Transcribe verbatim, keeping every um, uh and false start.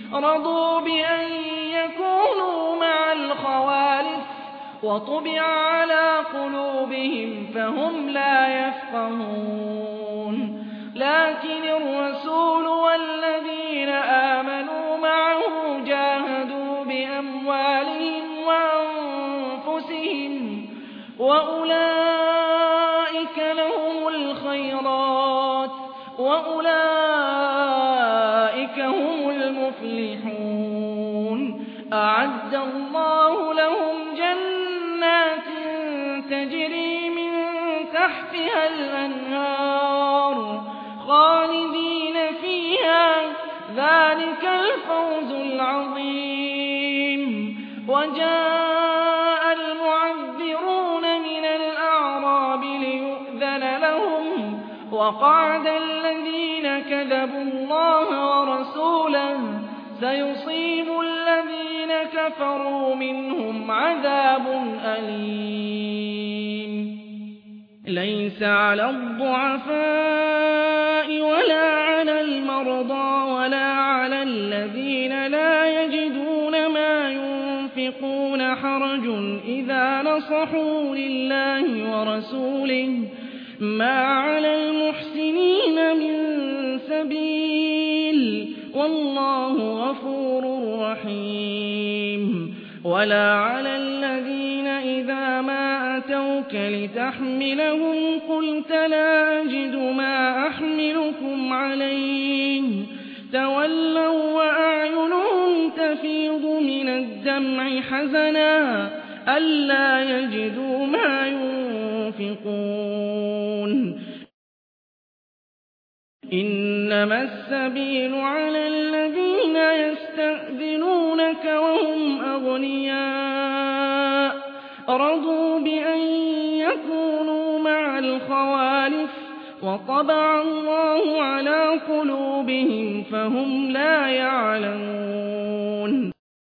رضوا بأن يكونوا مع الخوالف وطبع على قلوبهم فهم لا يفقهون لكن الرسول والذين آمنوا معه جاهدوا بأموالهم وأنفسهم وأولئك لهم الخيرات وأولئك هم المفلحون أعد الله لهم جنات تجري من تحتها الأنهار خالدين فيها ذلك الفوز العظيم وجاء المعذرون من الأعراب ليؤذن لهم وقعد الذين كذبوا الله ورسوله سيصيب الذين كفروا منهم عذاب أليم ليس على الضعفاء ولا على المرضى ولا على الذين لا يجدون ما ينفقون حرج إذا نصحوا لله ورسوله ما على المحسنين من سبيل والله غفور رحيم ولا على الذين إذا ما أتوك لتحملهم قلت لا أجد ما أحملكم عليه تولوا وأعينهم تفيض من الدمع حزنا ألا يجدوا ما ينفقون إنما السبيل على الذين يستأذنونك وهم أغنياء رضوا بأن يكونوا مع الخوالف وطبع الله على قلوبهم فهم لا يعلمون